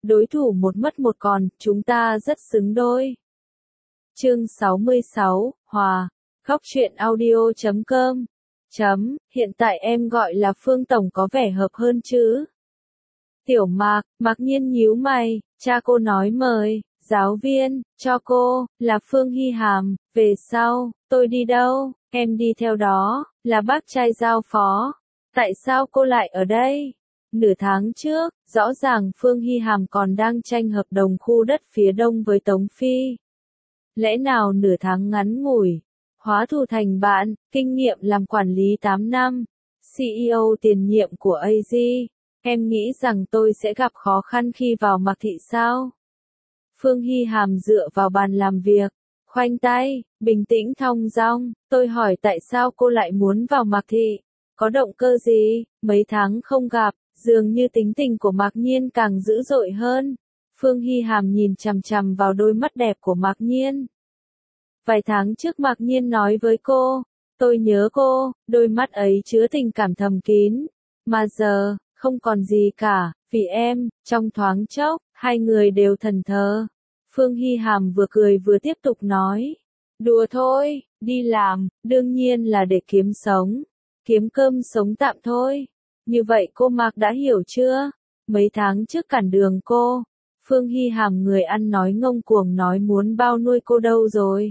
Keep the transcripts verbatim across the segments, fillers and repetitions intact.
đối thủ một mất một còn, chúng ta rất xứng đôi. Chương sáu mươi sáu, Hòa, khóc chuyện audio chấm com. Chấm, hiện tại em gọi là Phương Tổng có vẻ hợp hơn chứ? Tiểu Mạc, Mạc Nhiên nhíu mày, cha cô nói mời, giáo viên, cho cô, là Phương Hy Hàm, về sau, tôi đi đâu, em đi theo đó, là bác trai giao phó. Tại sao cô lại ở đây? Nửa tháng trước, rõ ràng Phương Hy Hàm còn đang tranh hợp đồng khu đất phía đông với Tống Phi. Lẽ nào nửa tháng ngắn ngủi, hóa thù thành bạn, kinh nghiệm làm quản lý tám năm, xê e ô tiền nhiệm của a giê, em nghĩ rằng tôi sẽ gặp khó khăn khi vào Mạc Thị sao? Phương Hy Hàm dựa vào bàn làm việc, khoanh tay, bình tĩnh thong dong, tôi hỏi tại sao cô lại muốn vào Mạc Thị? Có động cơ gì? Mấy tháng không gặp, dường như tính tình của Mạc Nhiên càng dữ dội hơn. Phương Hy Hàm nhìn chằm chằm vào đôi mắt đẹp của Mạc Nhiên. Vài tháng trước Mạc Nhiên nói với cô, tôi nhớ cô, đôi mắt ấy chứa tình cảm thầm kín. Mà giờ, không còn gì cả, vì em, trong thoáng chốc, hai người đều thần thờ. Phương Hy Hàm vừa cười vừa tiếp tục nói, đùa thôi, đi làm, đương nhiên là để kiếm sống. Kiếm cơm sống tạm thôi. Như vậy cô Mạc đã hiểu chưa? Mấy tháng trước cản đường cô, Phương Hy Hàm người ăn nói ngông cuồng nói muốn bao nuôi cô đâu rồi.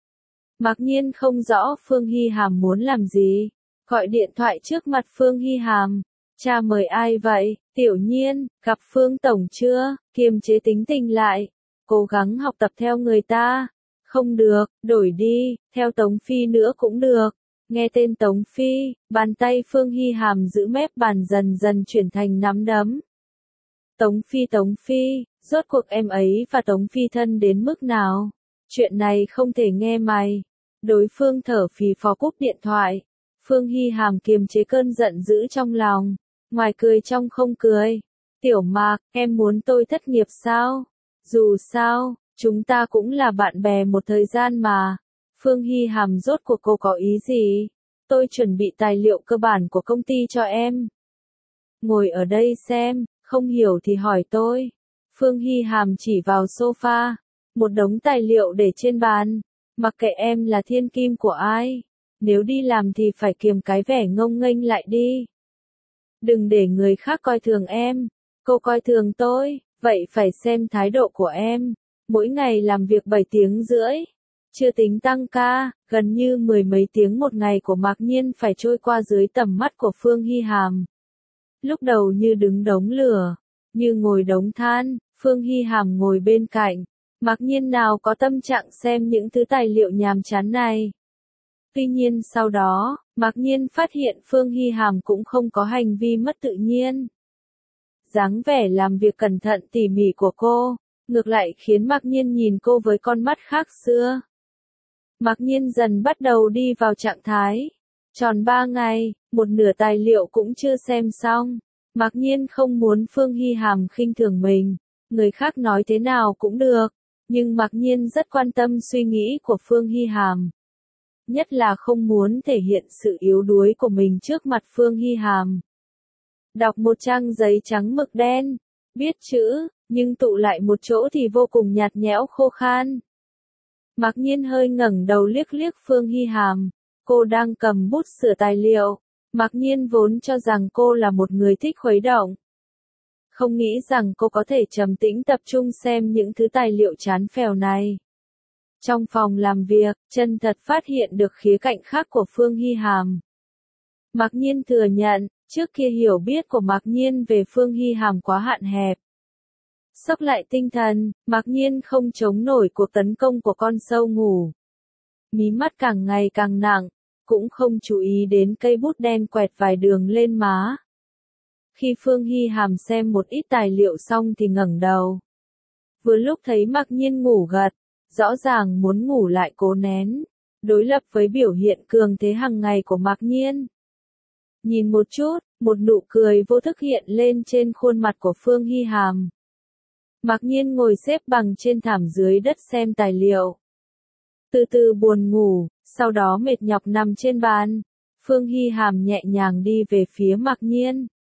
Mạc Nhiên không rõ Phương Hy Hàm muốn làm gì. Gọi điện thoại trước mặt Phương Hy Hàm. Cha mời ai vậy? Tiểu Nhiên, gặp Phương Tổng chưa? Kiềm chế tính tình lại. Cố gắng học tập theo người ta. Không được, đổi đi, theo Tống Phi nữa cũng được. Nghe tên Tống Phi, bàn tay Phương Hy Hàm giữ mép bàn dần dần chuyển thành nắm đấm. Tống Phi Tống Phi, rốt cuộc em ấy và Tống Phi thân đến mức nào? Chuyện này không thể nghe mày. Đối phương thở phì phò cúp điện thoại. Phương Hy Hàm kiềm chế cơn giận dữ trong lòng. Ngoài cười trong không cười. Tiểu Mạc, em muốn tôi thất nghiệp sao? Dù sao, chúng ta cũng là bạn bè một thời gian mà. Phương Hy Hàm rốt cuộc cô có ý gì? Tôi chuẩn bị tài liệu cơ bản của công ty cho em. Ngồi ở đây xem, không hiểu thì hỏi tôi. Phương Hy Hàm chỉ vào sofa. Một đống tài liệu để trên bàn. Mặc kệ em là thiên kim của ai. Nếu đi làm thì phải kiềm cái vẻ ngông nghênh lại đi. Đừng để người khác coi thường em. Cô coi thường tôi, vậy phải xem thái độ của em. Mỗi ngày làm việc bảy tiếng rưỡi. Chưa tính tăng ca, gần như mười mấy tiếng một ngày của Mạc Nhiên phải trôi qua dưới tầm mắt của Phương Hy Hàm. Lúc đầu như đứng đống lửa, như ngồi đống than, Phương Hy Hàm ngồi bên cạnh. Mạc Nhiên nào có tâm trạng xem những thứ tài liệu nhàm chán này. Tuy nhiên sau đó, Mạc Nhiên phát hiện Phương Hy Hàm cũng không có hành vi mất tự nhiên. Dáng vẻ làm việc cẩn thận tỉ mỉ của cô, ngược lại khiến Mạc Nhiên nhìn cô với con mắt khác xưa. Mạc Nhiên dần bắt đầu đi vào trạng thái. Tròn ba ngày, một nửa tài liệu cũng chưa xem xong. Mạc Nhiên không muốn Phương Hy Hàm khinh thường mình. Người khác nói thế nào cũng được. Nhưng Mạc Nhiên rất quan tâm suy nghĩ của Phương Hy Hàm. Nhất là không muốn thể hiện sự yếu đuối của mình trước mặt Phương Hy Hàm. Đọc một trang giấy trắng mực đen. Biết chữ, nhưng tụ lại một chỗ thì vô cùng nhạt nhẽo khô khan. Mạc Nhiên hơi ngẩng đầu liếc liếc Phương Hy Hàm. Cô đang cầm bút sửa tài liệu. Mạc Nhiên vốn cho rằng cô là một người thích khuấy động. Không nghĩ rằng cô có thể trầm tĩnh tập trung xem những thứ tài liệu chán phèo này. Trong phòng làm việc, chân thật phát hiện được khía cạnh khác của Phương Hy Hàm. Mạc Nhiên thừa nhận, trước kia hiểu biết của Mạc Nhiên về Phương Hy Hàm quá hạn hẹp. Sốc lại tinh thần, Mạc Nhiên không chống nổi cuộc tấn công của con sâu ngủ. Mí mắt càng ngày càng nặng, cũng không chú ý đến cây bút đen quẹt vài đường lên má. Khi Phương Hy Hàm xem một ít tài liệu xong thì ngẩng đầu. Vừa lúc thấy Mạc Nhiên ngủ gật, rõ ràng muốn ngủ lại cố nén, đối lập với biểu hiện cường thế hàng ngày của Mạc Nhiên. Nhìn một chút, một nụ cười vô thức hiện lên trên khuôn mặt của Phương Hy Hàm. Mạc Nhiên ngồi xếp bằng trên thảm dưới đất xem tài liệu. Từ từ buồn ngủ, sau đó mệt nhọc nằm trên bàn. Phương Hy Hàm nhẹ nhàng đi về phía Mạc Nhiên.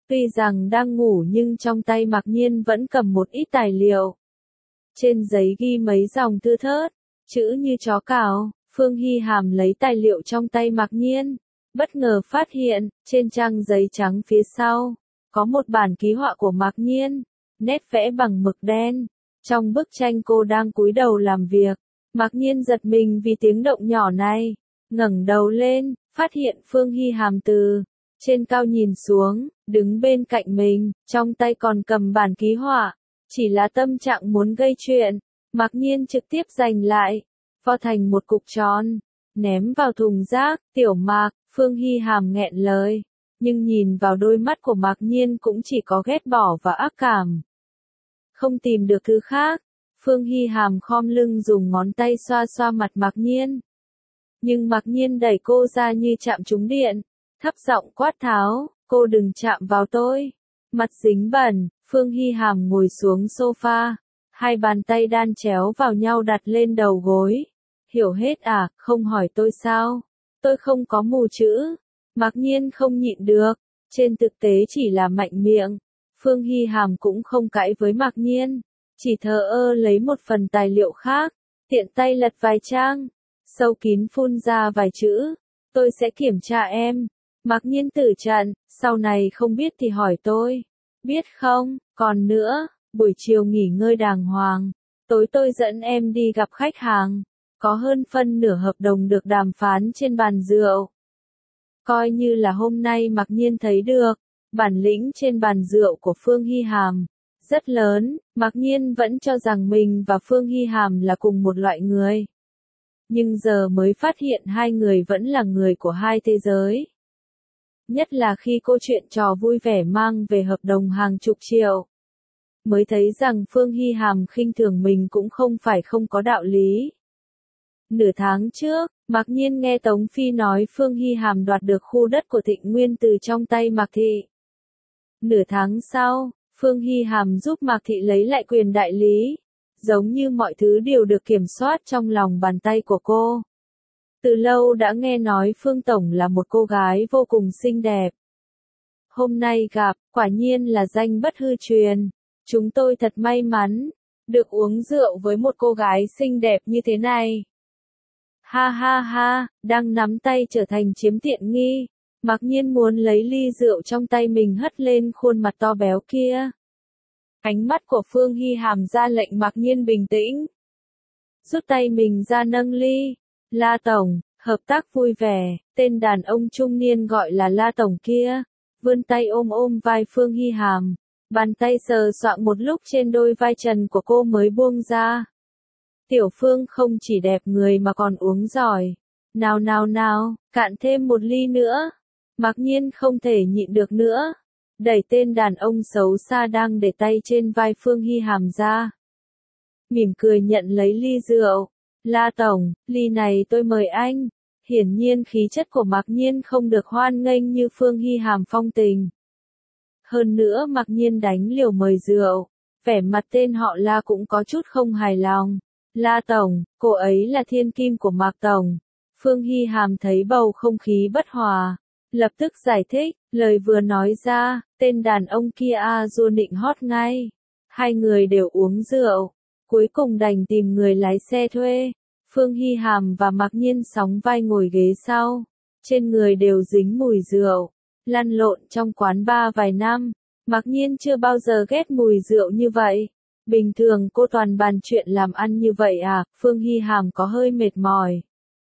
Tuy rằng đang ngủ nhưng trong tay Mạc Nhiên vẫn cầm một ít tài liệu. Trên giấy ghi mấy dòng thưa thớt, chữ như chó cào. Phương Hy Hàm lấy tài liệu trong tay Mạc Nhiên, bất ngờ phát hiện, trên trang giấy trắng phía sau, có một bản ký họa của Mạc Nhiên, nét vẽ bằng mực đen. Trong bức tranh cô đang cúi đầu làm việc, Mạc Nhiên giật mình vì tiếng động nhỏ này, ngẩng đầu lên, phát hiện Phương Hy Hàm từ trên cao nhìn xuống, đứng bên cạnh mình, trong tay còn cầm bản ký họa, chỉ là tâm trạng muốn gây chuyện, Mạc Nhiên trực tiếp giành lại, vo thành một cục tròn, ném vào thùng rác. Tiểu Mạc, Phương Hy Hàm nghẹn lời, nhưng nhìn vào đôi mắt của Mạc Nhiên cũng chỉ có ghét bỏ và ác cảm. Không tìm được thứ khác, Phương Hy Hàm khom lưng dùng ngón tay xoa xoa mặt Mạc Nhiên. Nhưng Mạc Nhiên đẩy cô ra như chạm trúng điện, thấp giọng quát tháo, cô đừng chạm vào tôi. Mặt dính bẩn, Phương Hy Hàm ngồi xuống sofa, hai bàn tay đan chéo vào nhau đặt lên đầu gối. Hiểu hết à, không hỏi tôi sao? Tôi không có mù chữ. Mạc Nhiên không nhịn được, trên thực tế chỉ là mạnh miệng. Phương Hy Hàm cũng không cãi với Mạc Nhiên, chỉ thờ ơ lấy một phần tài liệu khác, tiện tay lật vài trang, sâu kín phun ra vài chữ. Tôi sẽ kiểm tra em. Mạc Nhiên tử trận, sau này không biết thì hỏi tôi. Biết không, còn nữa, buổi chiều nghỉ ngơi đàng hoàng, tối tôi dẫn em đi gặp khách hàng. Có hơn phân nửa hợp đồng được đàm phán trên bàn rượu. Coi như là hôm nay Mạc Nhiên thấy được, bản lĩnh trên bàn rượu của Phương Hy Hàm, rất lớn. Mạc Nhiên vẫn cho rằng mình và Phương Hy Hàm là cùng một loại người. Nhưng giờ mới phát hiện hai người vẫn là người của hai thế giới. Nhất là khi câu chuyện trò vui vẻ mang về hợp đồng hàng chục triệu. Mới thấy rằng Phương Hy Hàm khinh thường mình cũng không phải không có đạo lý. Nửa tháng trước, Mạc Nhiên nghe Tống Phi nói Phương Hy Hàm đoạt được khu đất của Thịnh Nguyên từ trong tay Mạc Thị. Nửa tháng sau, Phương Hy Hàm giúp Mạc Thị lấy lại quyền đại lý, giống như mọi thứ đều được kiểm soát trong lòng bàn tay của cô. Từ lâu đã nghe nói Phương Tổng là một cô gái vô cùng xinh đẹp. Hôm nay gặp, quả nhiên là danh bất hư truyền. Chúng tôi thật may mắn, được uống rượu với một cô gái xinh đẹp như thế này. Ha ha ha, đang nắm tay trở thành chiếm tiện nghi. Mạc Nhiên muốn lấy ly rượu trong tay mình hất lên khuôn mặt to béo kia. Ánh mắt của Phương Hy Hàm ra lệnh Mạc Nhiên bình tĩnh. Rút tay mình ra nâng ly. La Tổng, hợp tác vui vẻ. Tên đàn ông trung niên gọi là La Tổng kia, vươn tay ôm ôm vai Phương Hy Hàm. Bàn tay sờ soạng một lúc trên đôi vai trần của cô mới buông ra. Tiểu Phương không chỉ đẹp người mà còn uống giỏi. Nào nào nào, cạn thêm một ly nữa. Mạc Nhiên không thể nhịn được nữa. Đẩy tên đàn ông xấu xa đang để tay trên vai Phương Hy Hàm ra. Mỉm cười nhận lấy ly rượu. La Tổng, ly này tôi mời anh. Hiển nhiên khí chất của Mạc Nhiên không được hoan nghênh như Phương Hy Hàm phong tình. Hơn nữa Mạc Nhiên đánh liều mời rượu. Vẻ mặt tên họ La cũng có chút không hài lòng. La Tổng, cô ấy là thiên kim của Mạc Tổng. Phương Hy Hàm thấy bầu không khí bất hòa, lập tức giải thích, lời vừa nói ra, tên đàn ông kia a du nịnh hót ngay. Hai người đều uống rượu, cuối cùng đành tìm người lái xe thuê. Phương Hy Hàm và Mạc Nhiên sóng vai ngồi ghế sau, trên người đều dính mùi rượu, lăn lộn trong quán bar vài năm. Mạc Nhiên chưa bao giờ ghét mùi rượu như vậy. Bình thường cô toàn bàn chuyện làm ăn như vậy à, Phương Hy Hàm có hơi mệt mỏi.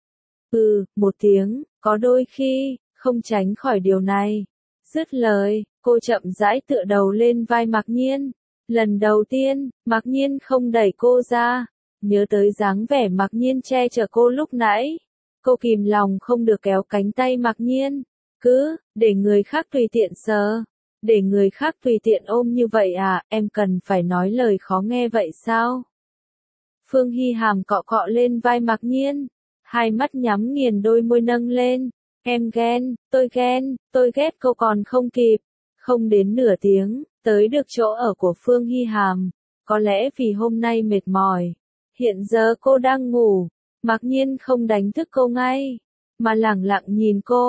Ừ, một tiếng, có đôi khi, không tránh khỏi điều này. Dứt lời, cô chậm rãi tựa đầu lên vai Mạc Nhiên. Lần đầu tiên, Mạc Nhiên không đẩy cô ra. Nhớ tới dáng vẻ Mạc Nhiên che chở cô lúc nãy. Cô kìm lòng không được kéo cánh tay Mạc Nhiên. Cứ, để người khác tùy tiện sờ. Để người khác tùy tiện ôm như vậy à, em cần phải nói lời khó nghe vậy sao? Phương Hy Hàm cọ cọ lên vai Mạc Nhiên. Hai mắt nhắm nghiền đôi môi nâng lên. Em ghen, tôi ghen, tôi ghét cô còn không kịp. Không đến nửa tiếng, tới được chỗ ở của Phương Hy Hàm. Có lẽ vì hôm nay mệt mỏi. Hiện giờ cô đang ngủ. Mạc Nhiên không đánh thức cô ngay, mà lẳng lặng nhìn cô.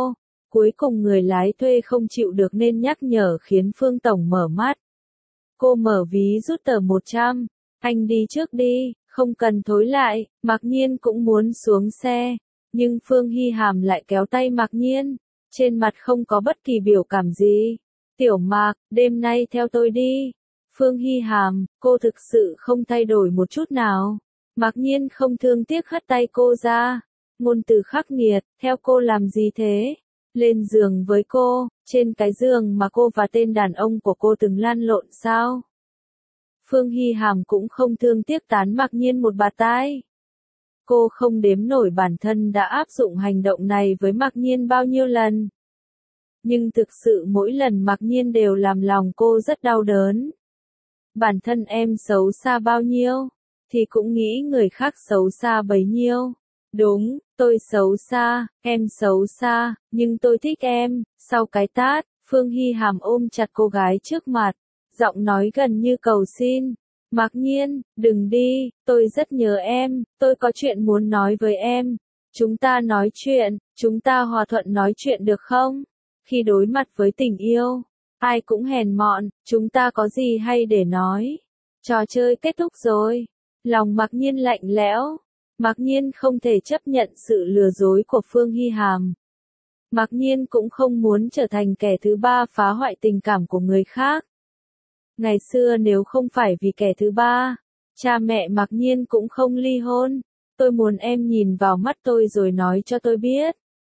Cuối cùng người lái thuê không chịu được nên nhắc nhở khiến Phương Tổng mở mắt. Cô mở ví rút tờ một trăm, anh đi trước đi, không cần thối lại, Mạc Nhiên cũng muốn xuống xe. Nhưng Phương Hy Hàm lại kéo tay Mạc Nhiên, trên mặt không có bất kỳ biểu cảm gì. Tiểu Mạc, đêm nay theo tôi đi. Phương Hy Hàm, cô thực sự không thay đổi một chút nào. Mạc Nhiên không thương tiếc hất tay cô ra. Ngôn từ khắc nghiệt, theo cô làm gì thế? Lên giường với cô, trên cái giường mà cô và tên đàn ông của cô từng lăn lộn sao? Phương Hy Hàm cũng không thương tiếc tán Mạc Nhiên một bạt tai. Cô không đếm nổi bản thân đã áp dụng hành động này với Mạc Nhiên bao nhiêu lần. Nhưng thực sự mỗi lần Mạc Nhiên đều làm lòng cô rất đau đớn. Bản thân em xấu xa bao nhiêu, thì cũng nghĩ người khác xấu xa bấy nhiêu. Đúng, tôi xấu xa, em xấu xa, nhưng tôi thích em. Sau cái tát, Phương Hy Hàm ôm chặt cô gái trước mặt, giọng nói gần như cầu xin. Mạc Nhiên, đừng đi, tôi rất nhớ em, tôi có chuyện muốn nói với em. Chúng ta nói chuyện, chúng ta hòa thuận nói chuyện được không? Khi đối mặt với tình yêu, ai cũng hèn mọn, chúng ta có gì hay để nói? Trò chơi kết thúc rồi. Lòng Mạc Nhiên lạnh lẽo. Mạc Nhiên không thể chấp nhận sự lừa dối của Phương Hy Hàm. Mạc Nhiên cũng không muốn trở thành kẻ thứ ba phá hoại tình cảm của người khác. Ngày xưa nếu không phải vì kẻ thứ ba, cha mẹ Mạc Nhiên cũng không ly hôn. Tôi muốn em nhìn vào mắt tôi rồi nói cho tôi biết.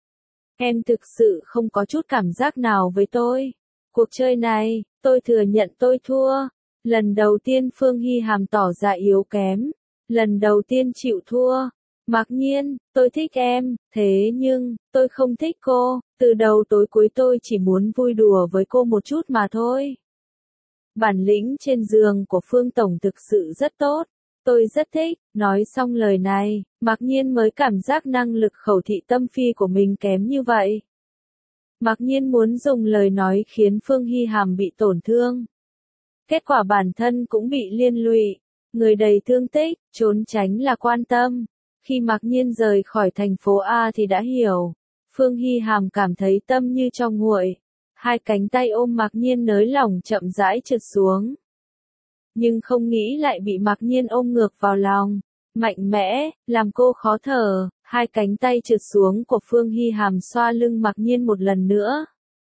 Em thực sự không có chút cảm giác nào với tôi. Cuộc chơi này, tôi thừa nhận tôi thua. Lần đầu tiên Phương Hy Hàm tỏ ra yếu kém. Lần đầu tiên chịu thua. Mạc Nhiên, tôi thích em, thế nhưng, tôi không thích cô. Từ đầu tối cuối tôi chỉ muốn vui đùa với cô một chút mà thôi. Bản lĩnh trên giường của Phương Tổng thực sự rất tốt. Tôi rất thích. Nói xong lời này, Mạc Nhiên mới cảm giác năng lực khẩu thị tâm phi của mình kém như vậy. Mạc Nhiên muốn dùng lời nói khiến Phương Hy Hàm bị tổn thương. Kết quả bản thân cũng bị liên lụy. Người đầy thương tích, trốn tránh là quan tâm. Khi Mạc Nhiên rời khỏi thành phố A thì đã hiểu. Phương Hy Hàm cảm thấy tâm như cho nguội. Hai cánh tay ôm Mạc Nhiên nới lỏng chậm rãi trượt xuống. Nhưng không nghĩ lại bị Mạc Nhiên ôm ngược vào lòng. Mạnh mẽ, làm cô khó thở. Hai cánh tay trượt xuống của Phương Hy Hàm xoa lưng Mạc Nhiên một lần nữa.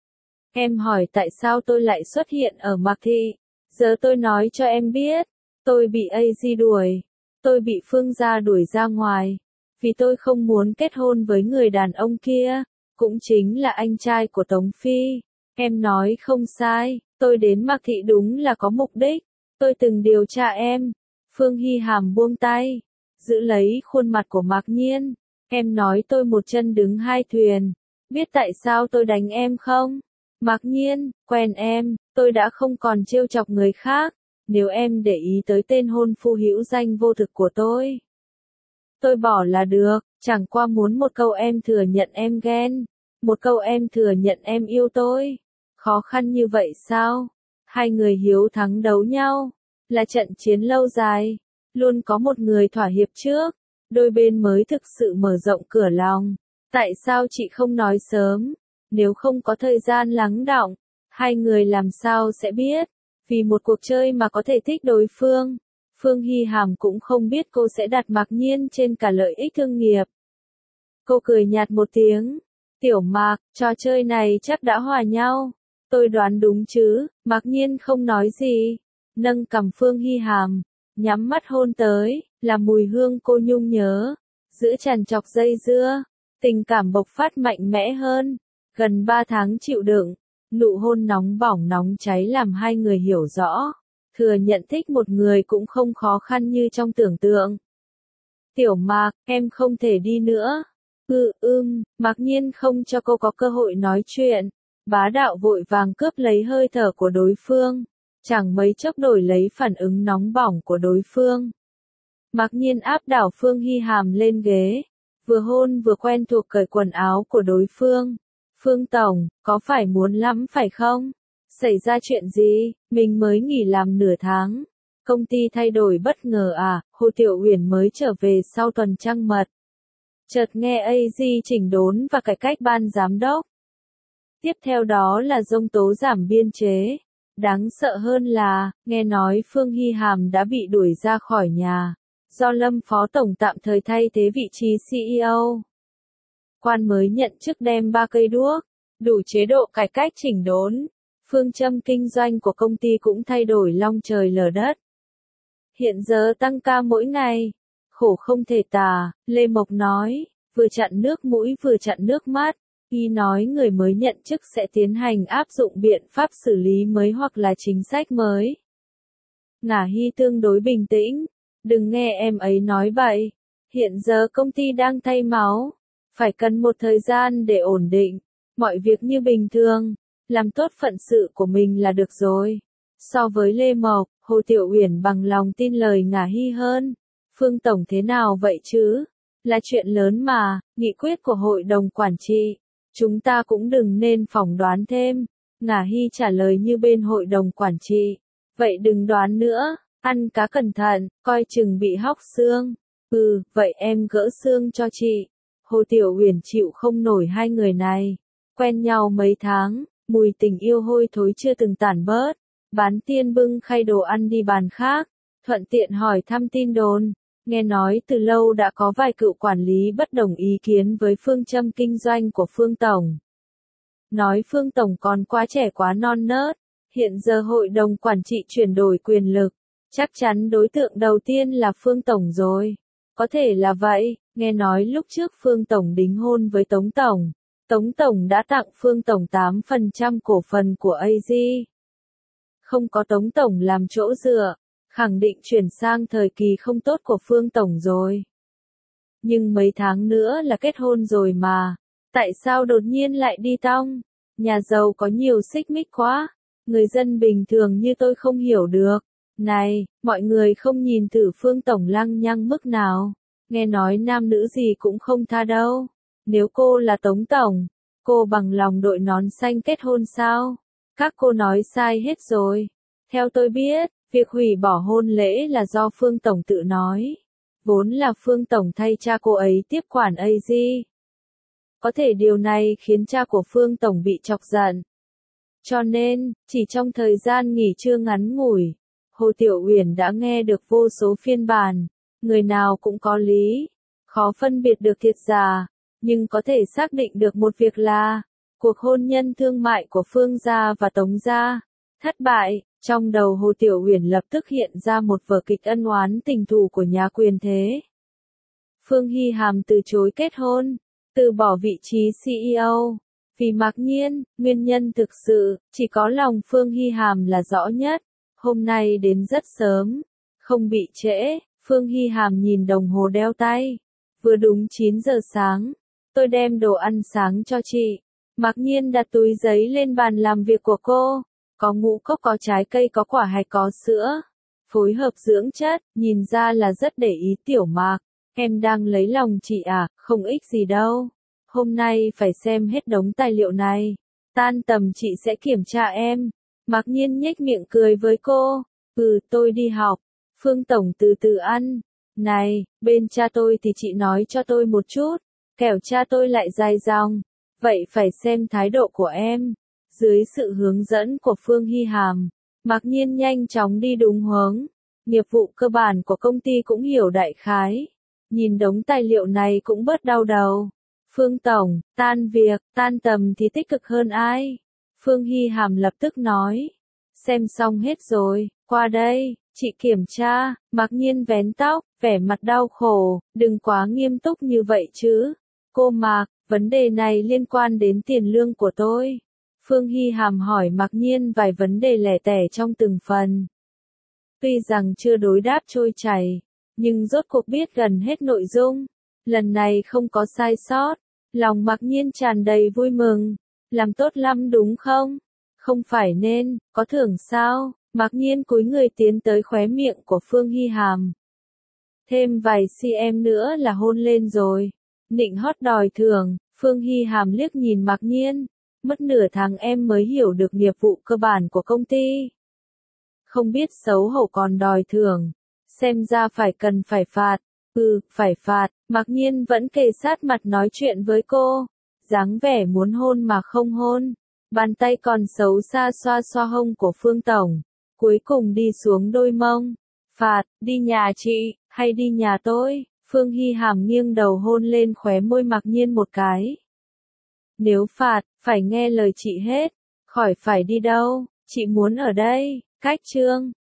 Em hỏi tại sao tôi lại xuất hiện ở Mạc Thị. Giờ tôi nói cho em biết. Tôi bị a giê đuổi. Tôi bị Phương gia đuổi ra ngoài. Vì tôi không muốn kết hôn với người đàn ông kia. Cũng chính là anh trai của Tống Phi. Em nói không sai. Tôi đến Mạc Thị đúng là có mục đích. Tôi từng điều tra em. Phương Hy Hàm buông tay. Giữ lấy khuôn mặt của Mạc Nhiên. Em nói tôi một chân đứng hai thuyền. Biết tại sao tôi đánh em không? Mạc Nhiên, quen em, tôi đã không còn trêu chọc người khác. Nếu em để ý tới tên hôn phu hữu danh vô thực của tôi, tôi bỏ là được. Chẳng qua muốn một câu em thừa nhận em ghen. Một câu em thừa nhận em yêu tôi. Khó khăn như vậy sao? Hai người hiếu thắng đấu nhau. Là trận chiến lâu dài. Luôn có một người thỏa hiệp trước. Đôi bên mới thực sự mở rộng cửa lòng. Tại sao chị không nói sớm? Nếu không có thời gian lắng đọng, hai người làm sao sẽ biết? Vì một cuộc chơi mà có thể thích đối phương. Phương Hy Hàm cũng không biết cô sẽ đặt Mạc Nhiên trên cả lợi ích thương nghiệp. Cô cười nhạt một tiếng. Tiểu Mạc, trò chơi này chắc đã hòa nhau. Tôi đoán đúng chứ? Mạc Nhiên không nói gì. Nâng cằm Phương Hy Hàm. Nhắm mắt hôn tới, là mùi hương cô nhung nhớ. Giữ tràn trọc dây dưa. Tình cảm bộc phát mạnh mẽ hơn. Gần ba tháng chịu đựng. Nụ hôn nóng bỏng nóng cháy làm hai người hiểu rõ. Thừa nhận thích một người cũng không khó khăn như trong tưởng tượng. Tiểu Mạc, em không thể đi nữa. Ừ, ưm, Mạc Nhiên không cho cô có cơ hội nói chuyện. Bá đạo vội vàng cướp lấy hơi thở của đối phương. Chẳng mấy chốc đổi lấy phản ứng nóng bỏng của đối phương. Mạc Nhiên áp đảo Phương Hy Hàm lên ghế. Vừa hôn vừa quen thuộc cởi quần áo của đối phương. Phương Tổng, có phải muốn lắm phải không? Xảy ra chuyện gì? Mình mới nghỉ làm nửa tháng. Công ty thay đổi bất ngờ à? Hồ Tiểu Uyển mới trở về sau tuần trăng mật. Chợt nghe a giê chỉnh đốn và cải cách ban giám đốc. Tiếp theo đó là dông tố giảm biên chế. Đáng sợ hơn là, nghe nói Phương Hy Hàm đã bị đuổi ra khỏi nhà, do Lâm Phó Tổng tạm thời thay thế vị trí xê e ô. Quan mới nhận chức đem ba cây đuốc, đủ chế độ cải cách chỉnh đốn. Phương châm kinh doanh của công ty cũng thay đổi long trời lở đất. Hiện giờ tăng ca mỗi ngày, khổ không thể tả, Lê Mộc nói, vừa chặn nước mũi vừa chặn nước mắt. Y nói người mới nhận chức sẽ tiến hành áp dụng biện pháp xử lý mới hoặc là chính sách mới. Ngả Hy tương đối bình tĩnh, đừng nghe em ấy nói vậy. Hiện giờ công ty đang thay máu, phải cần một thời gian để ổn định, mọi việc như bình thường, làm tốt phận sự của mình là được rồi. So với Lê Mộc, Hồ Tiểu Uyển bằng lòng tin lời Ngả Hy hơn. Phương Tổng thế nào vậy chứ? Là chuyện lớn mà, nghị quyết của Hội đồng Quản trị. Chúng ta cũng đừng nên phỏng đoán thêm. Ngả Hy trả lời như bên Hội đồng Quản trị. Vậy đừng đoán nữa, ăn cá cẩn thận, coi chừng bị hóc xương. Ừ, vậy em gỡ xương cho chị. Hồ Tiểu Uyển chịu không nổi hai người này. Quen nhau mấy tháng, mùi tình yêu hôi thối chưa từng tản bớt. Bán tiên bưng khay đồ ăn đi bàn khác, thuận tiện hỏi thăm tin đồn. Nghe nói từ lâu đã có vài cựu quản lý bất đồng ý kiến với phương châm kinh doanh của Phương Tổng. Nói Phương Tổng còn quá trẻ quá non nớt, hiện giờ Hội đồng Quản trị chuyển đổi quyền lực, chắc chắn đối tượng đầu tiên là Phương Tổng rồi. Có thể là vậy, nghe nói lúc trước Phương Tổng đính hôn với Tống Tổng, Tống Tổng đã tặng Phương Tổng tám phần trăm cổ phần của a giê. Không có Tống Tổng làm chỗ dựa, khẳng định chuyển sang thời kỳ không tốt của Phương Tổng rồi. Nhưng mấy tháng nữa là kết hôn rồi mà, tại sao đột nhiên lại đi tong? Nhà giàu có nhiều xích mích quá, người dân bình thường như tôi không hiểu được. Này, mọi người không nhìn thử Phương Tổng lăng nhăng mức nào, nghe nói nam nữ gì cũng không tha đâu. Nếu cô là Tống Tổng, cô bằng lòng đội nón xanh kết hôn sao? Các cô nói sai hết rồi. Theo tôi biết, việc hủy bỏ hôn lễ là do Phương Tổng tự nói. Vốn là Phương Tổng thay cha cô ấy tiếp quản a giê. Có thể điều này khiến cha của Phương Tổng bị chọc giận. Cho nên, chỉ trong thời gian nghỉ trưa ngắn ngủi, Hồ Tiểu Uyển đã nghe được vô số phiên bản. Người nào cũng có lý. Khó phân biệt được thiệt giả. Nhưng có thể xác định được một việc là, cuộc hôn nhân thương mại của Phương gia và Tống gia thất bại. Trong đầu Hồ Tiểu Uyển lập tức hiện ra một vở kịch ân oán tình thù của nhà quyền thế. Phương Hy Hàm từ chối kết hôn, từ bỏ vị trí xê e ô. Vì Mạc Nhiên, nguyên nhân thực sự, chỉ có lòng Phương Hy Hàm là rõ nhất. Hôm nay đến rất sớm, không bị trễ, Phương Hy Hàm nhìn đồng hồ đeo tay. Vừa đúng chín giờ sáng, tôi đem đồ ăn sáng cho chị. Mạc Nhiên đặt túi giấy lên bàn làm việc của cô. Có ngũ cốc, có trái cây, có quả hạch, có sữa. Phối hợp dưỡng chất, nhìn ra là rất để ý Tiểu Mạc. Em đang lấy lòng chị à, không ích gì đâu. Hôm nay phải xem hết đống tài liệu này. Tan tầm chị sẽ kiểm tra em. Mạc Nhiên nhếch miệng cười với cô. Ừ, tôi đi học. Phương Tổng từ từ ăn. Này, bên cha tôi thì chị nói cho tôi một chút. Kẻo cha tôi lại dài dòng. Vậy phải xem thái độ của em. Dưới sự hướng dẫn của Phương Hy Hàm, Mạc Nhiên nhanh chóng đi đúng hướng. Nghiệp vụ cơ bản của công ty cũng hiểu đại khái. Nhìn đống tài liệu này cũng bớt đau đầu. Phương Tổng, tan việc, tan tầm thì tích cực hơn ai? Phương Hy Hàm lập tức nói. Xem xong hết rồi, qua đây, chị kiểm tra. Mạc Nhiên vén tóc, vẻ mặt đau khổ, đừng quá nghiêm túc như vậy chứ. Cô Mạc, vấn đề này liên quan đến tiền lương của tôi. Phương Hy Hàm hỏi Mạc Nhiên vài vấn đề lẻ tẻ trong từng phần. Tuy rằng chưa đối đáp trôi chảy, nhưng rốt cuộc biết gần hết nội dung. Lần này không có sai sót. Lòng Mạc Nhiên tràn đầy vui mừng. Làm tốt lắm đúng không? Không phải nên, có thưởng sao? Mạc Nhiên cúi người tiến tới khóe miệng của Phương Hy Hàm. Thêm vài cm nữa là hôn lên rồi. Nịnh hót đòi thưởng, Phương Hy Hàm liếc nhìn Mạc Nhiên. Mất nửa tháng em mới hiểu được nghiệp vụ cơ bản của công ty. Không biết xấu hổ còn đòi thưởng. Xem ra phải cần phải phạt. Ừ, phải phạt. Mạc Nhiên vẫn kề sát mặt nói chuyện với cô. Dáng vẻ muốn hôn mà không hôn. Bàn tay còn xấu xa xoa xoa hông của Phương Tổng. Cuối cùng đi xuống đôi mông. Phạt, đi nhà chị, hay đi nhà tôi? Phương Hy Hàm nghiêng đầu hôn lên khóe môi Mạc Nhiên một cái. Nếu phạt, phải nghe lời chị hết. Khỏi phải đi đâu, chị muốn ở đây. Cách chương